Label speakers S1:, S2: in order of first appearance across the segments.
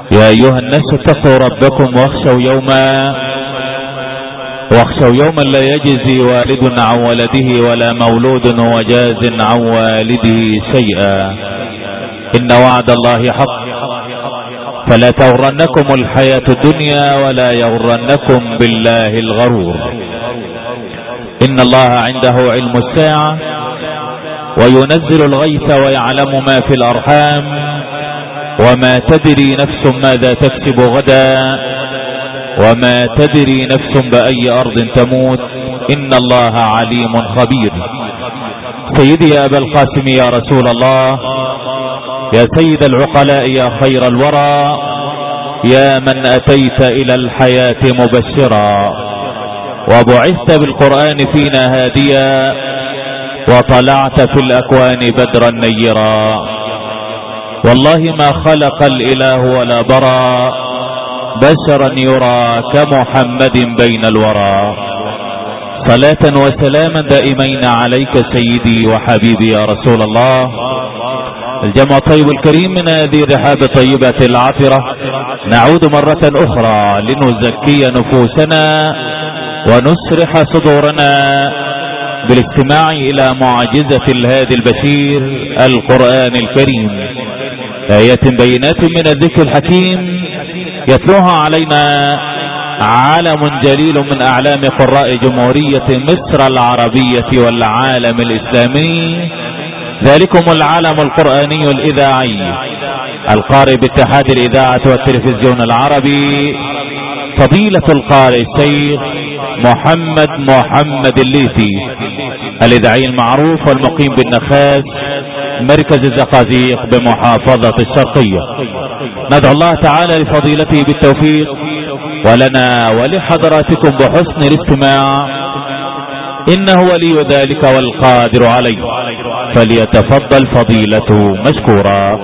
S1: يا أيها الناس اتقوا ربكم واخشوا يوما لا يجزي والد عن ولده ولا مولود هو جاز عن والده شيئا، إن وعد الله حق، فلا تغرنكم الحياة الدنيا ولا يغرنكم بالله الغرور. إن الله عنده علم الساعة وينزل الغيث ويعلم ما في الأرحام، وما تدري نفس ماذا تكسب غدا، وما تدري نفس بأي أرض تموت، إن الله عليم خبير. سيدي يا أبا القاسم يا رسول الله، يا سيد العقلاء، يا خير الورى، يا من أتيت إلى الحياة مبشرا وبعثت بالقرآن فينا هاديا، وطلعت في الأكوان بدرا نيرا. والله ما خلق الإله ولا برى بشرا يرى كمحمد بين الورى. صلاة وسلاما دائمين عليك سيدي وحبيبي يا رسول الله. الجمع الطيب الكريم من هذه الرحاب الطيبة العطرة نعود مرة أخرى لنزكي نفوسنا ونسرح صدورنا بالاستماع إلى معجزة الهادي البشير القرآن الكريم، آيات بينات من الذكر الحكيم يتلوها علينا عالم جليل من أعلام قراء جمهورية مصر العربية والعالم الإسلامي، ذلكم العالم القرآني الإذاعي القارئ باتحاد الإذاعة والتلفزيون العربي، فضيلة القارئ الشيخ محمد الليثي، الإذاعي المعروف والمقيم بالنخاس مركز الزقازيق بمحافظة الشرقية. ندعو الله تعالى لفضيلته بالتوفيق، ولنا ولحضراتكم بحسن الاستماع، إنه ولي ذلك والقادر عليه، فليتفضل فضيلته مشكورا.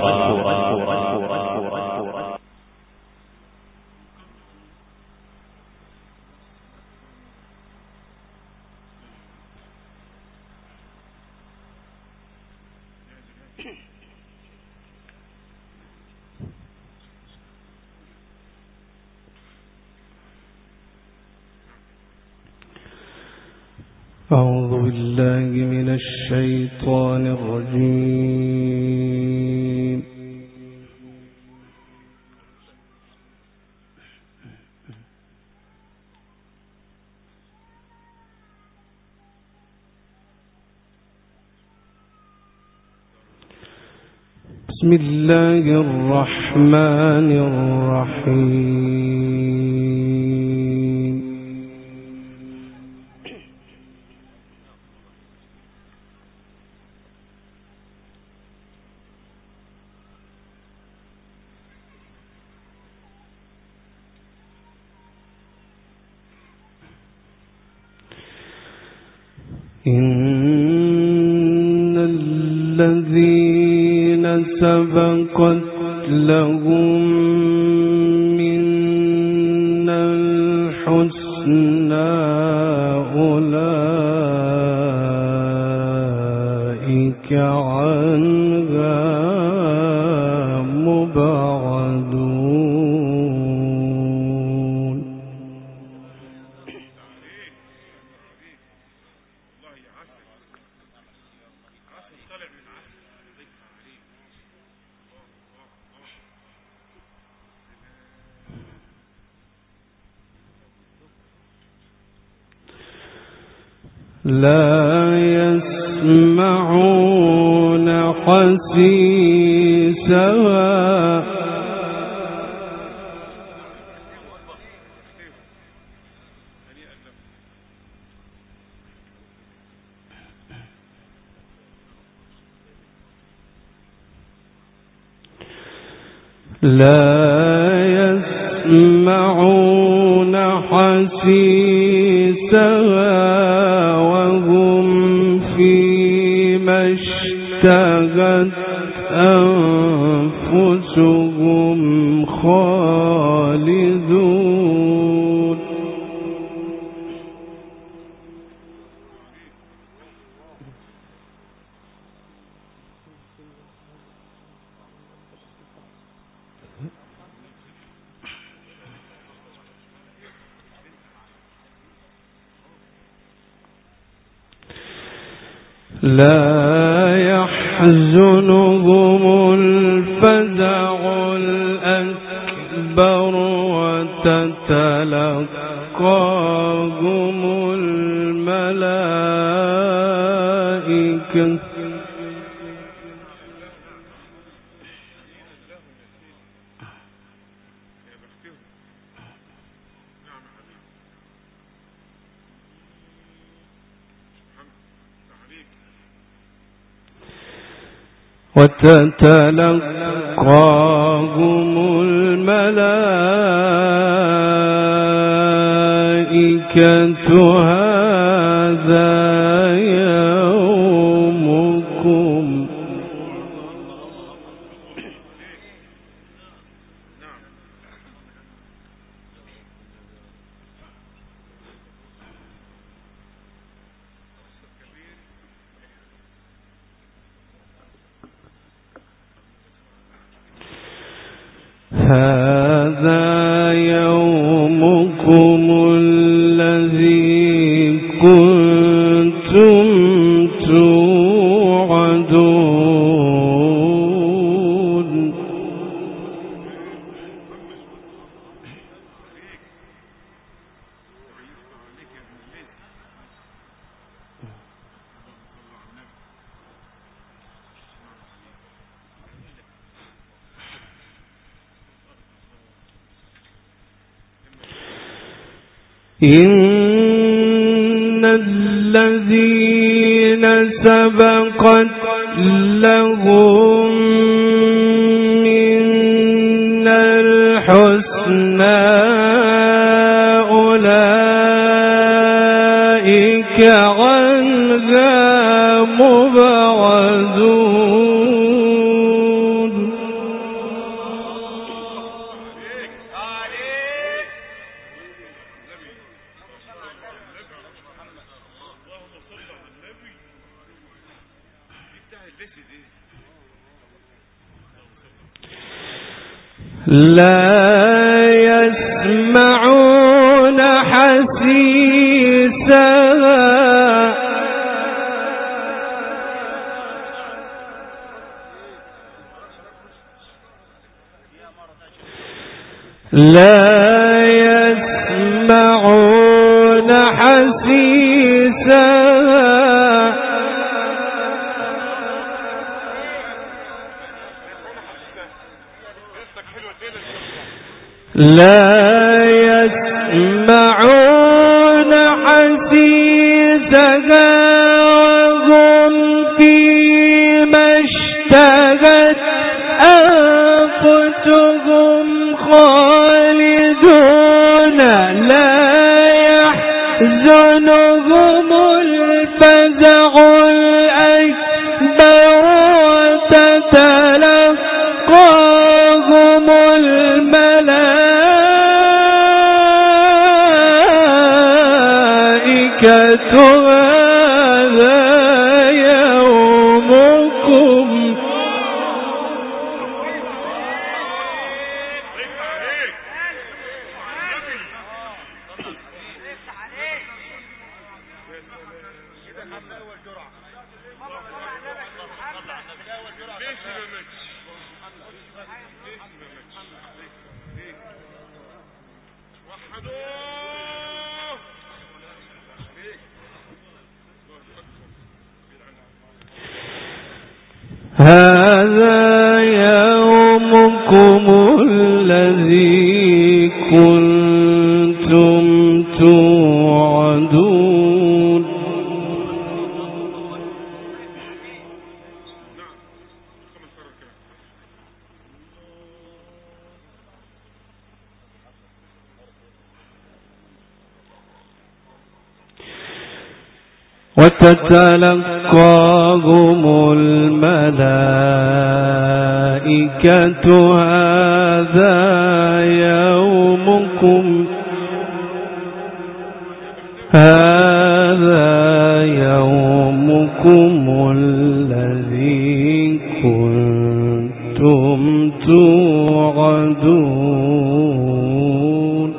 S2: أعوذ بالله من الشيطان الرجيم. بسم الله الرحمن الرحيم. إن الذين سبقت لهم منا الحسنى أولئك عنها مبعدون. لا يسمعون حسيسها وهم فيما اشتهت أنفسهم خالدون. لا يحزنهم الفزع الأكبر وتتلقاهم الملائكة وتتلقاهم الملائكة هذا يومكم الذي كنتم توعدون إن الذين سبقت لهم من الحسنى أولئك عنها مبعدون لا يسمعون حسيسها لا يسمعون حسيسها لا يسمعون حسيسها وهم فيما اشتهت أنفسهم خالدون لا يحزنهم الفزع الأكبر وتتلقاهم الملائكة هذا يومكم هذا يومكم الذي كنتم توعدون وتتلقاهم الملائكة هذا يومكم الذي كنتم توعدون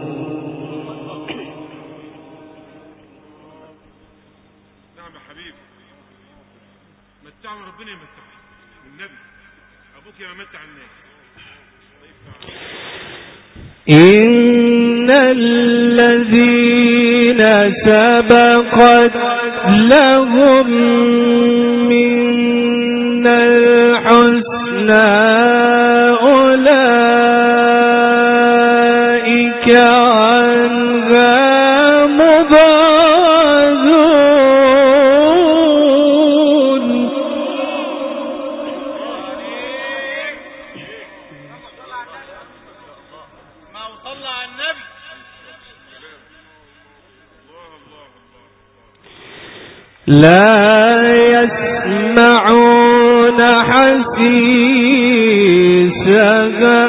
S2: إن الذين سبقت لهم من الحسنى أولئك عنها مبعدون. لا يسمعون حسيسها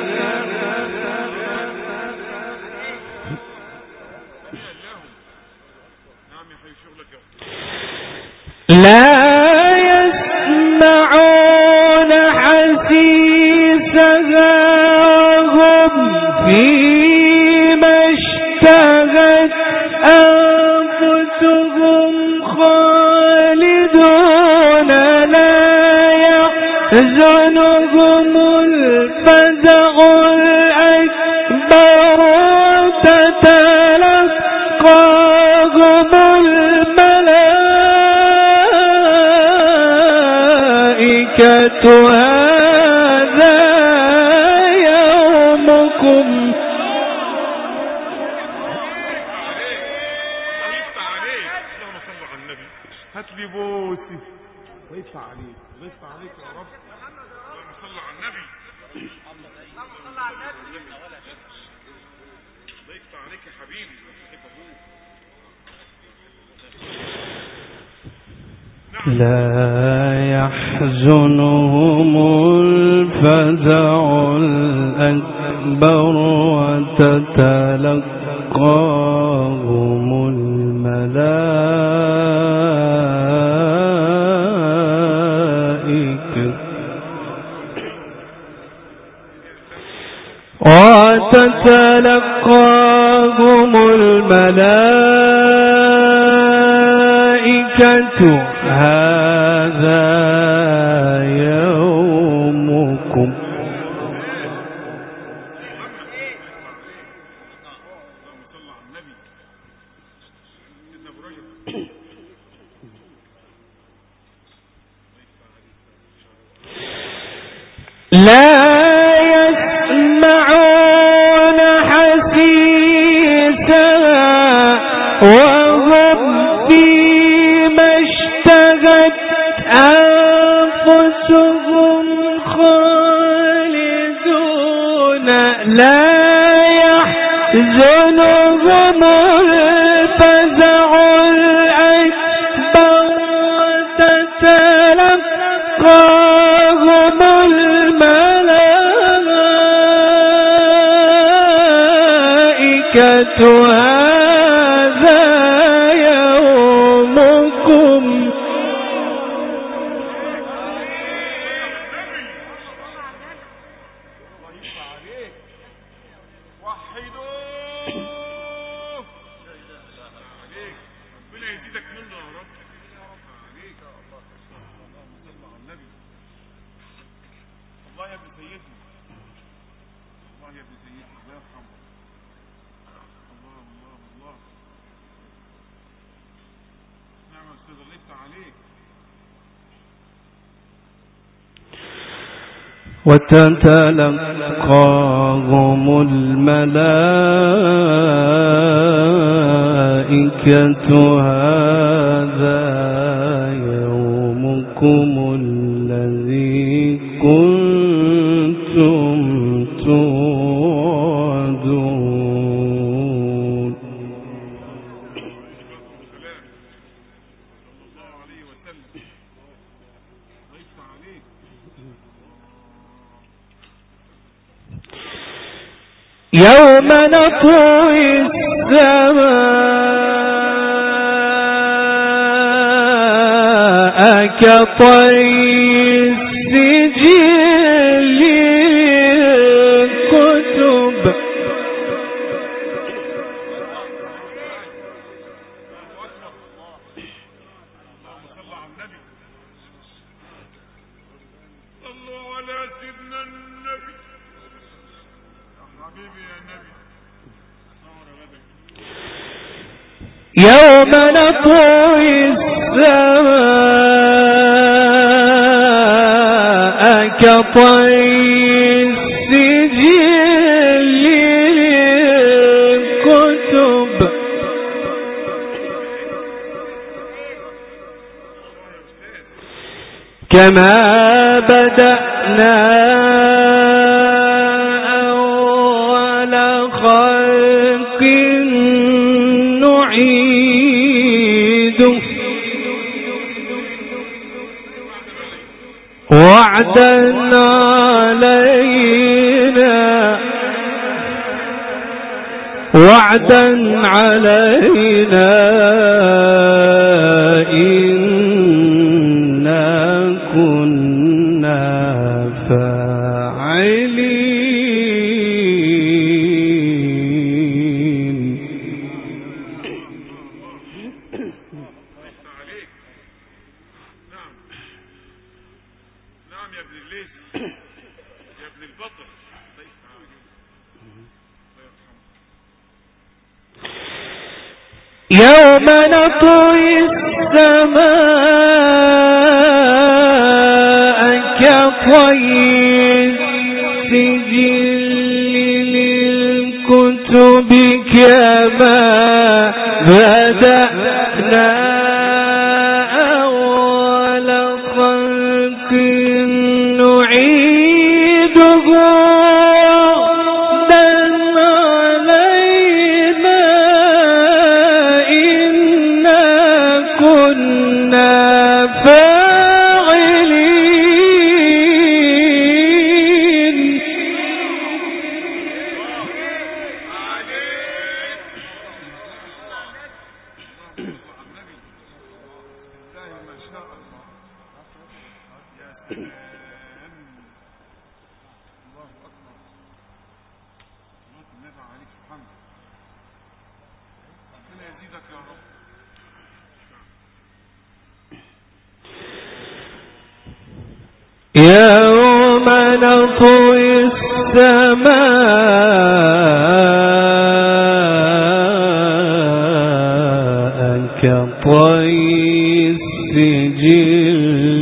S2: هم فيما اشتهت أنفسهم خالدون لا يحزنهم الفزع الأكبر تتلقاهم الملائكة هذا يومكم.
S3: هات لي بوسي ويدفع عليك ويدفع عليك يا رب. اللهم صل على النبي. اللهم صل على النبي. ويدفع عليك يا حبيبي.
S2: لا يحزنهم الفزع الأكبر وتتلقاهم الملائكة هذا يومكم. لا يسمعون حسيسها وهم فيما اشتهت أنفسهم خالدون لا يحزنهم الفزع الأكبر تتلقاهم الملائكة هذا يومكم. وتتلقاهم الملائكة هذا يومكم الذي كنتم توعدون. يوم نطوي السماء كطي السجل للكتب يوم نطوي السماء كطي السجل للكتب كما بدأنا أول خلق نعيده وعدا علينا إنا كنا فاعلين.
S3: نعم يا ابن الليث يا ابن البطل.
S2: يوم نطوي السماء كطي السجل للكتب كما بدأنا أول خلق نعيده يوم نطوي السماء كطي السجل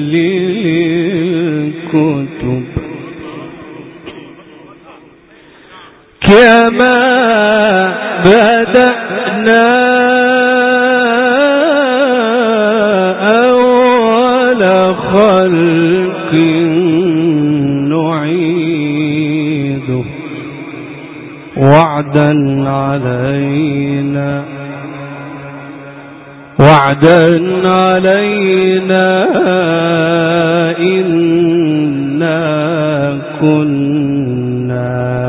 S2: للكتب كما بدأنا أول خلق نعيده وعدا علينا إنا كنا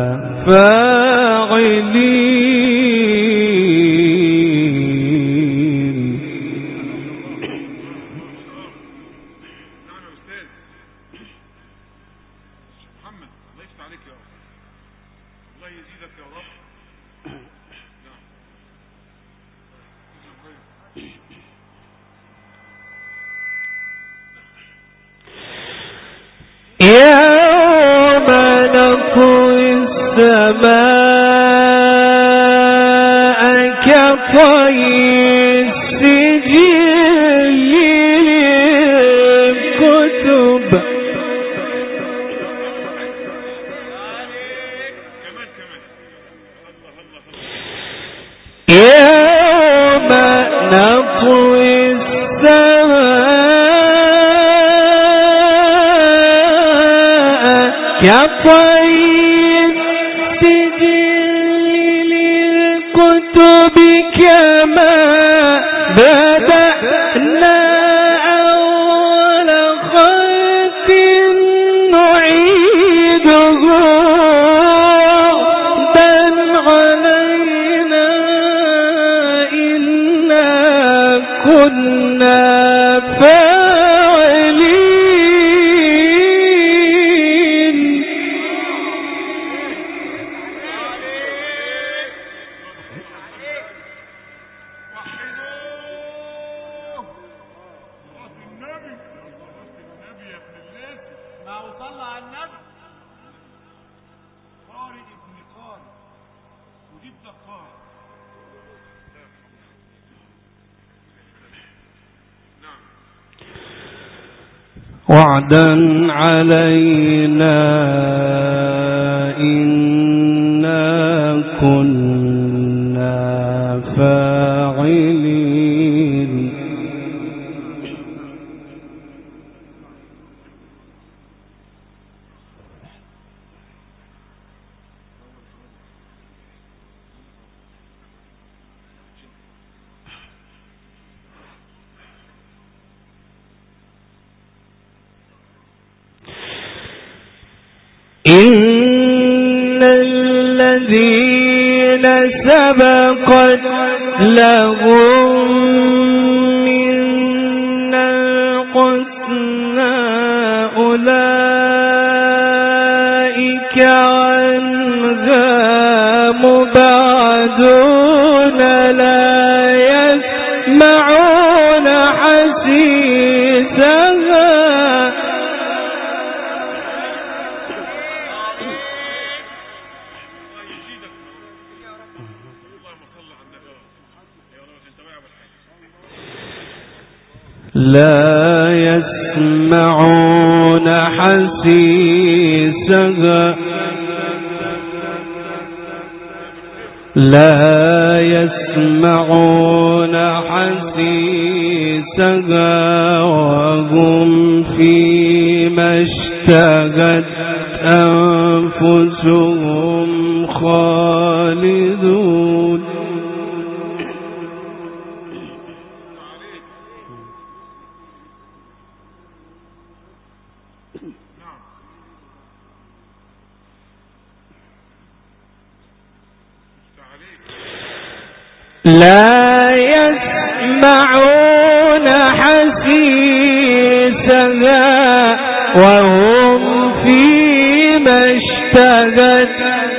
S2: فاعلين.
S3: محمد الله يفتح عليك يا رب. الله يزيدك يا رب.
S2: يوم نطوي السماء كطي السجل للكتب يوم نطوي السماء كطي السجل للكتب كما بدأنا أول خلق نعيده علينا إنا كنا فاعلين. وعدا علينا إنا كنا فاعلين. إن الذين سبقت لهم منا الحسنى أولئك عنها مبعدون لا يسمعون حسيسها لا يسمعون حسيسها لا يسمعون حسيسها وهم فيما اشتهت أنفسهم خالدون. لا يسمعون حسيسها وهم فيما اشتهت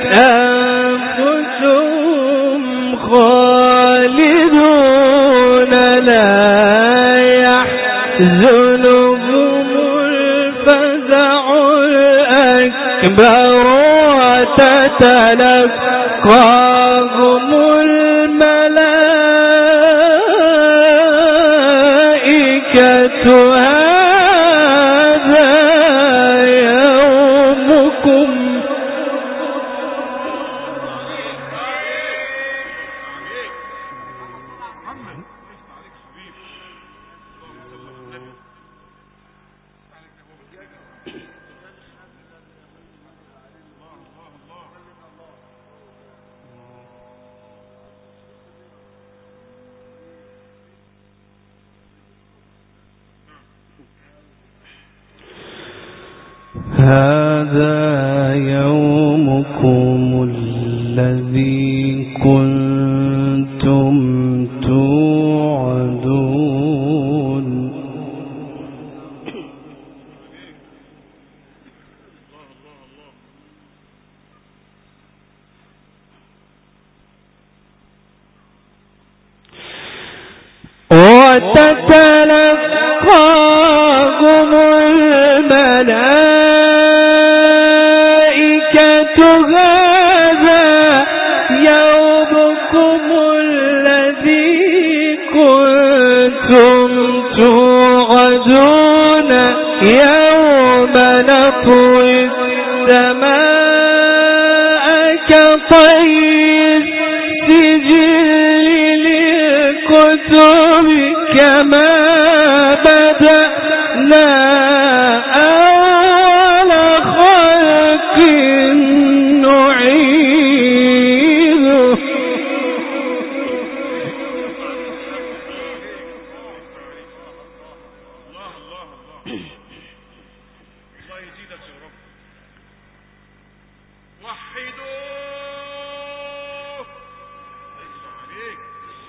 S2: أنفسهم خالدون لا يحزنهم الفزع الأكبر وتتلقاهم هذا يومكم هذا يومكم الذي كنتم توعدون. وتتلقاهم الملائكة هذا يومكم الذي كنتم توعدون يوم نطوي السماء كطي السجل للكتب كما بدأنا أول خلق نعيده.
S3: الله يزيدك يا رب. وحدوه عليك.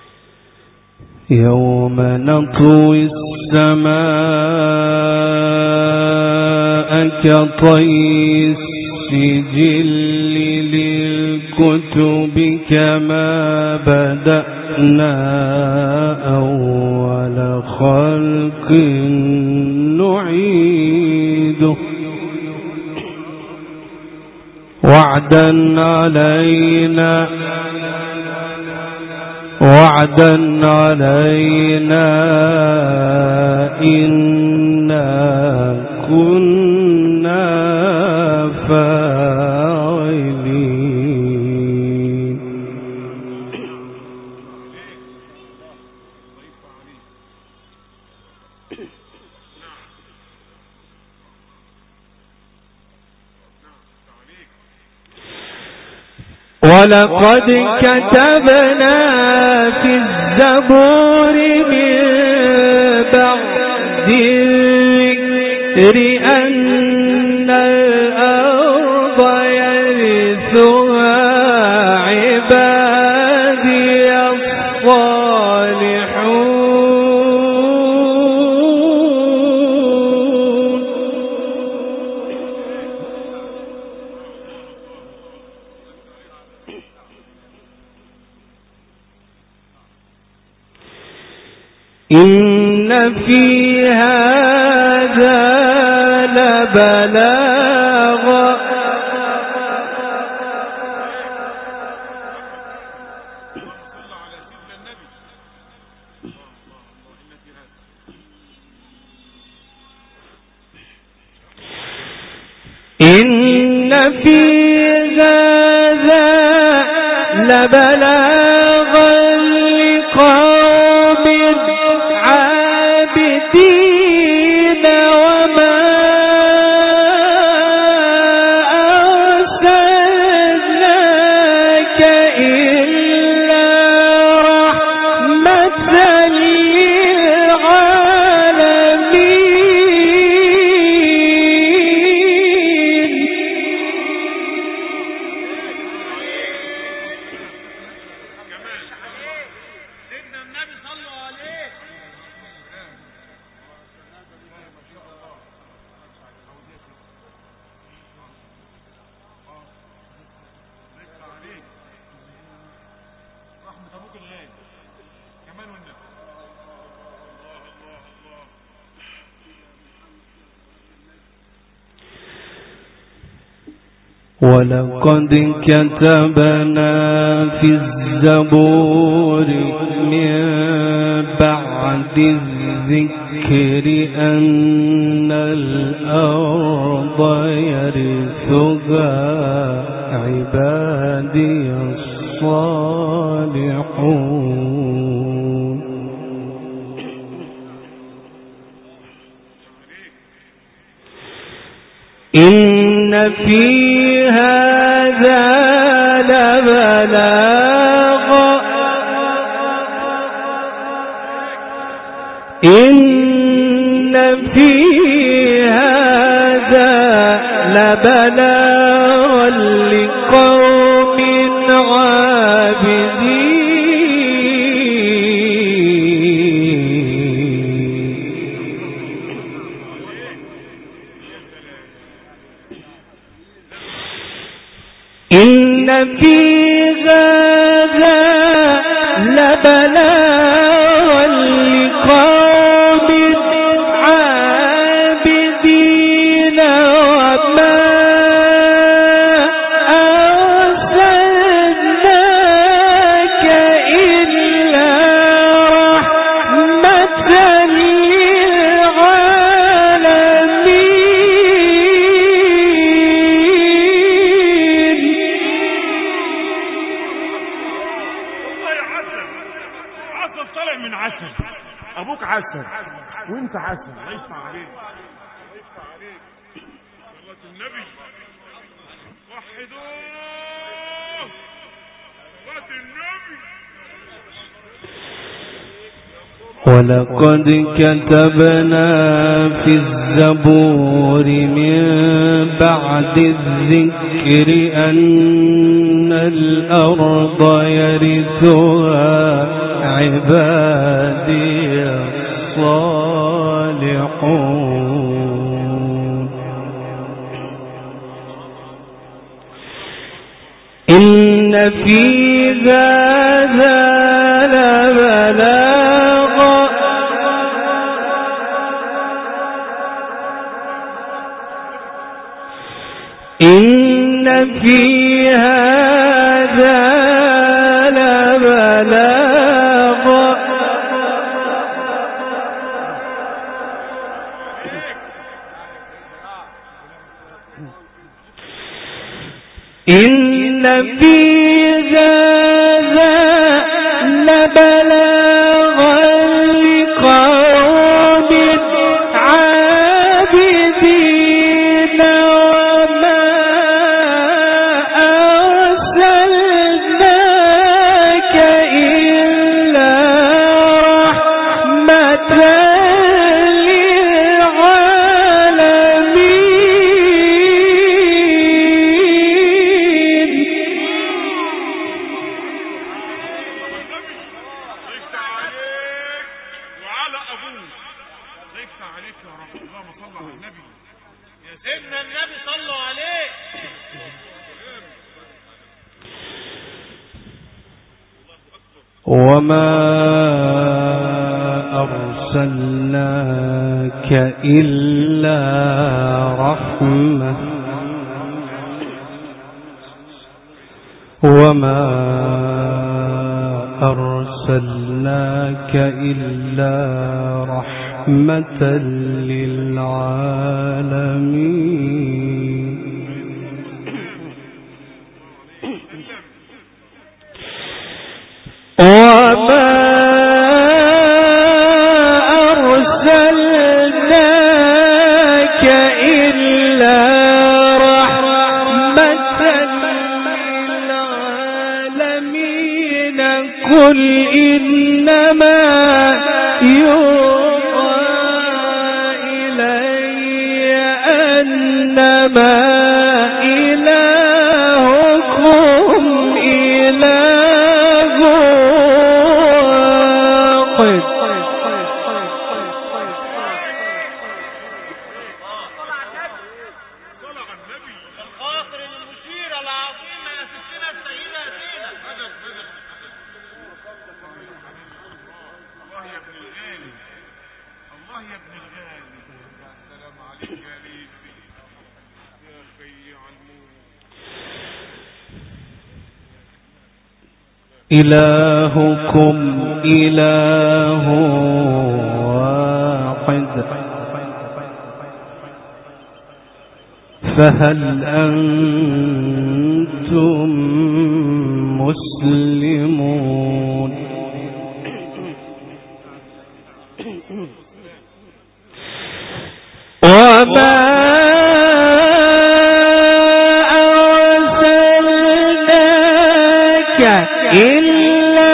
S2: يوم نطوي السماء كطي السجل للكتب كما بدأنا أول خلق نعيده وعدا علينا إنا كنا فاعلين. ولقد كتبنا في الزبور من بعد الذكر أن الأرض يرثها عبادي الصالحون. إن في هذا لبلاغا إن في هذا لبلاغا لقوم عابدين وما أرسلناك إلا رحمة للعالمين.
S3: سيدنا النبي صلوا عليه. رحمة أبوك الغالي كمان والنبي.
S2: ولقد كتبنا في الزبور من بعد الذكر أن الأرض يرثها عبادي الصالحون. إن في هذا لبلاغا إن في هذا لبلاغا لقوم عابدين. إن في هذا لبلاغا لقوم عابدين وما أرسلناك إلا رحمة للعالمين.
S3: عسل طالع من عسل. ابوك عسل وانت عسل. الله يفتح عليك. الله يفتح عليك. صلاة النبي وحدوه. صلاة النبي.
S2: ولقد كتبنا في الزبور من بعد الذكر أن الأرض يرثها عبادي الصالحون. إن في هذا لبلاغا إن في هذا لبلاغا إن في هذا لبلاغا لقوم عابدين وما أرسلناك إلا رحمة وما أرسلناك إلا رحمة وما أرسلناك إلا رحمة للعالمين وما أرسلناك إلا رحمة للعالمين قل إنما يوحى إلي أنما إلهكم إله واحد إلهكم إله واحد فهل أنتم مسلمون وما أرسلناك إلا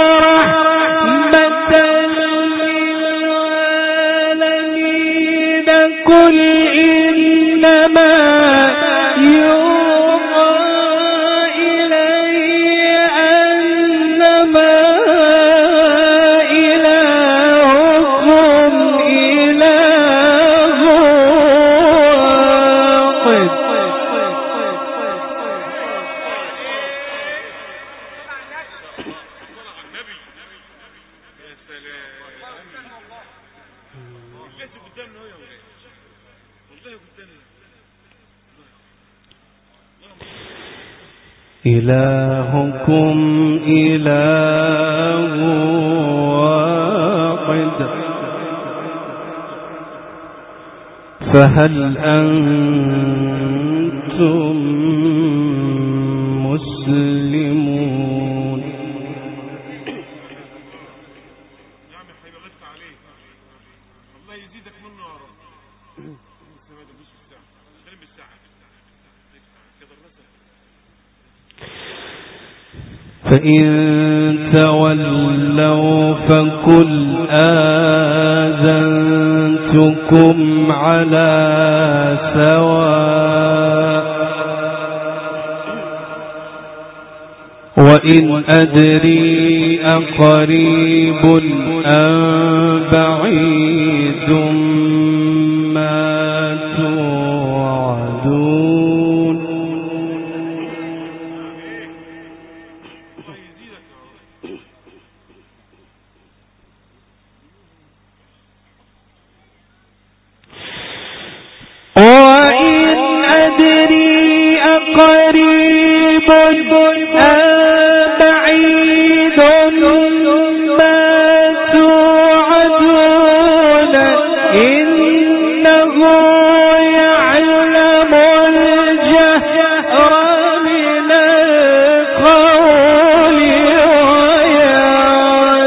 S2: رحمة للعالمين قل إنما يوحى إلي أنما إلهكم إله واحد إلهكم إله واحد فهل أنتم مسلمون فإن تولوا فقل آذنتكم على سواء وإن أدري أقريب أم بعيد ما توعدون وإن أدري أقريب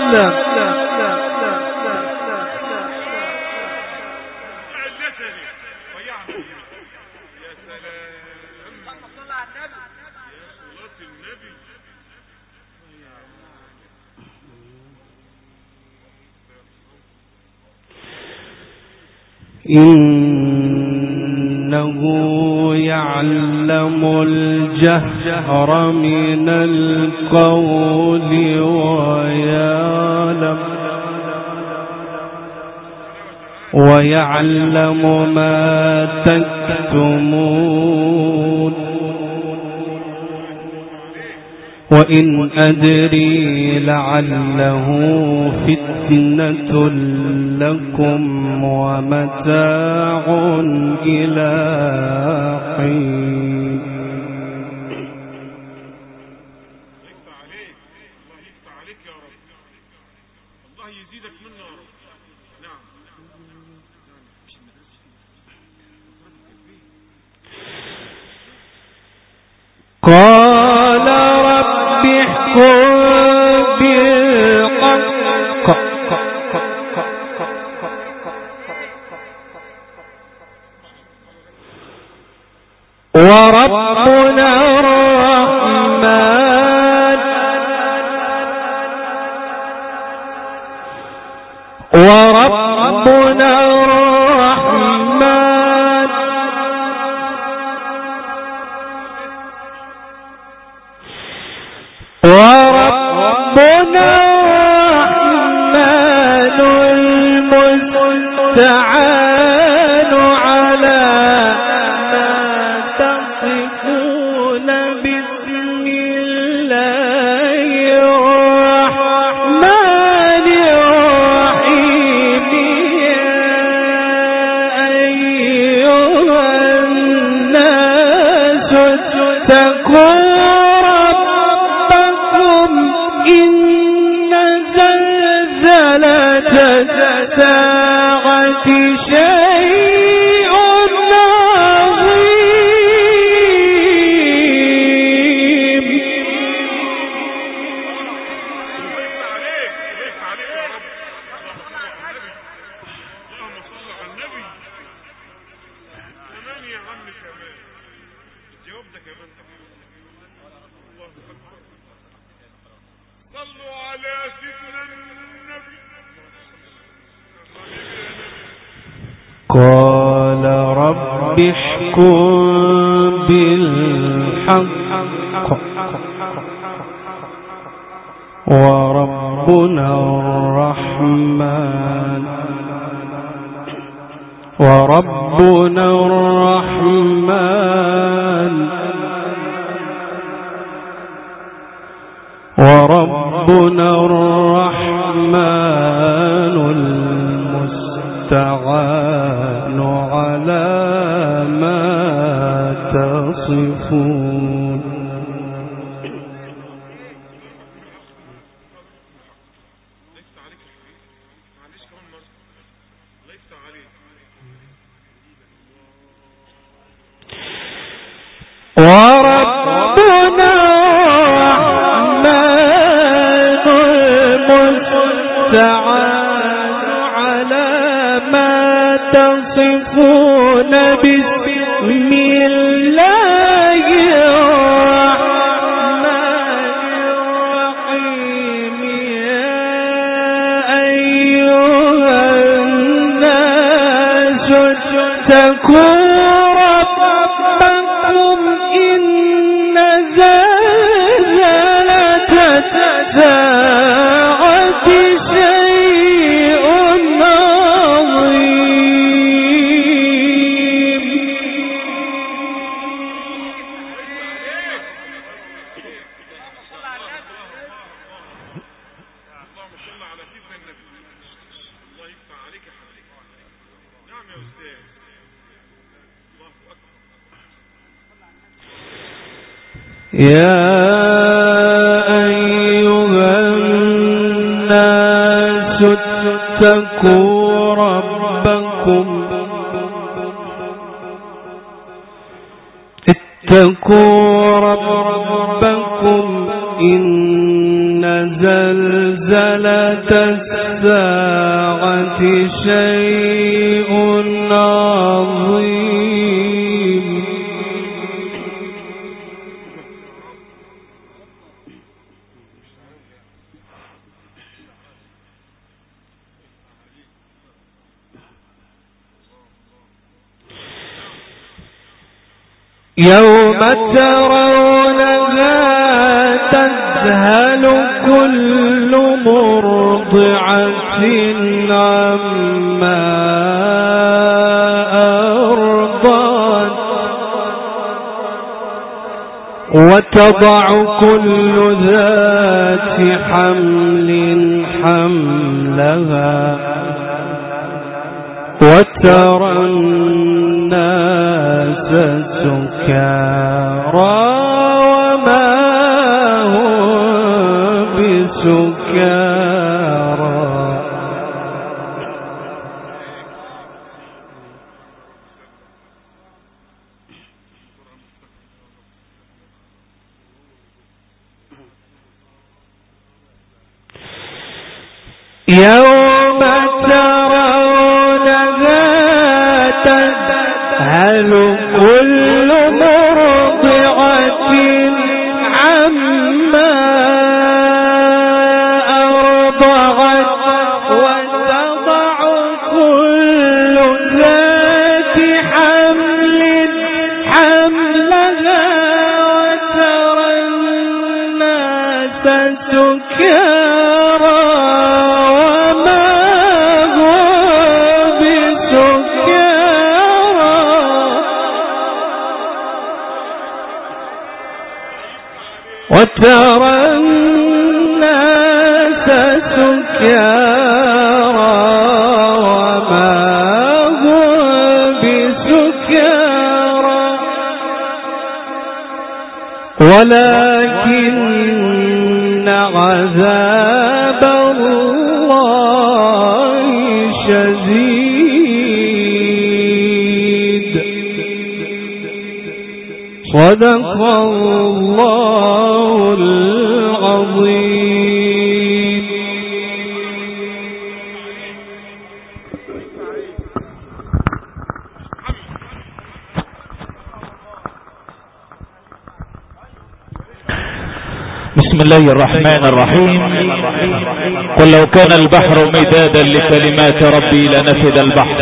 S2: إنه يعلم الجهر من القول ويعلم ما تكتمون وإن أدري لعله فتنة لكم ومتاع إلى حين. الله يفتح عليك يا رب، الله يزيدك منه يا رب. نعم
S3: قال رب احكم بالحق وربنا الرحمن المستعان على ما تصفون بسم الله الرحمن الرحيم. يا أيها الناس اتقوا ربكم إن زلزلة الساعة شيء عظيم.
S4: اللهم صل على النبي. كمان يا عم كمان الجواب ده كمان. الله أكبر. صلوا على سيدنا النبي.
S2: قال رب احكم بالحق وربنا الرحمن المستعان على ما تصفون.
S3: وربنا الرحمن المستعان على ما تصفون بسم الله الرحمن الرحيم. يا أيها الناس اتقوا ربكم إن زلزلة الساعة شيء عظيم.
S4: اللهم صل على سيدنا النبي. الله يفتح عليك يا حبيبي. نعم يا أستاذ. الله أكبر.
S2: يا أيها الناس اتقوا ربكم إن
S5: زلزلة الساعة شيء عظيم يوم ترونها تذهل كل مرضعة عما أرضعت وتضع كل ذات حمل حملها وترى الناس سكارى وما هم بسكارى يوم ترونها تذهل كل مرضعة عما أرضعت وتضع كل ذات حمل حملها وترى الناس سكارى وترى الناس سكارى وما هم بسكارى ولكن عذاب الله شديد صدق الله العظيم.
S1: بسم الله الرحمن الرحيم. قل لو كان البحر مدادا لكلمات ربي لنفد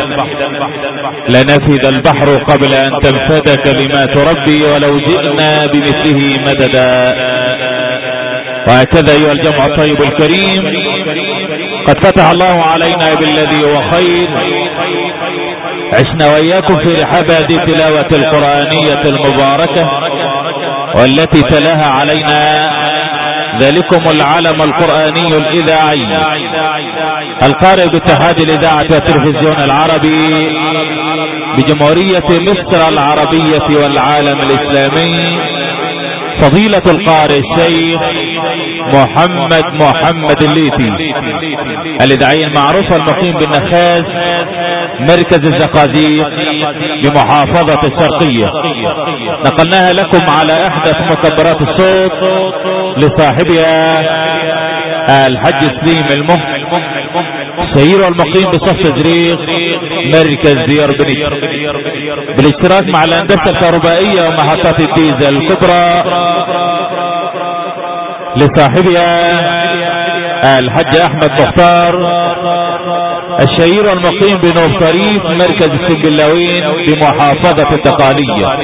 S1: البحر قبل أن تنفد كلمات ربي ولو جئنا بمثله مددا. وهكذا أيها الجمع الطيب الكريم، قد فتح الله علينا بالذي هو خير. عشنا وإياكم في رحاب هذه التلاوة القرآنية المباركة والتي تلاها علينا ذلكم العلم القرآني الإذاعي القارئ باتحاد الإذاعة والتلفزيون العربي بجمهورية مصر العربية والعالم الإسلامي، فضيلة القارئ الشيخ محمد الليثي الإذاعي المعروف المقيم بالنخاس مركز الزقازيق بمحافظة الشرقية. نقلناها لكم على أحدث مكبرات الصوت لصاحبها الحج سليم الشهير والمقيم بصف زريق مركز ديار بني، بالاشتراك مع الهندسة الكهربائية ومحطات الديزل الكبرى لصاحبها الحج احمد مختار الشهير والمقيم بنور طريف مركز السنبلاوين بمحافظة الدقالية.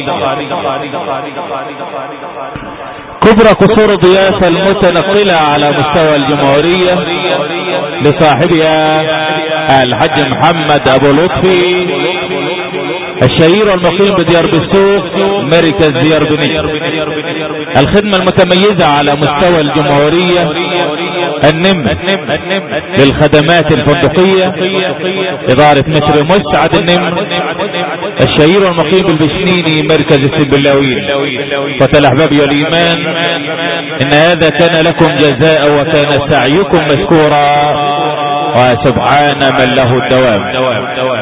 S1: كبرى قصور الضيافة المتنقلة على مستوى الجمهورية لصاحبها الحج محمد ابو لطفي الشهير والمقيم بديار بالسوق مركز ديار بني. الخدمة المتميزة على مستوى الجمهورية النمر للخدمات الفندقية إدارة متر مسعد النمر الشهير والمقيم بالبشنيني مركز السنبلاوين. وتلأحبابي والإيمان، إن هذا كان لكم جزاء وكان سعيكم مشكورا وسبحان من له الدوام.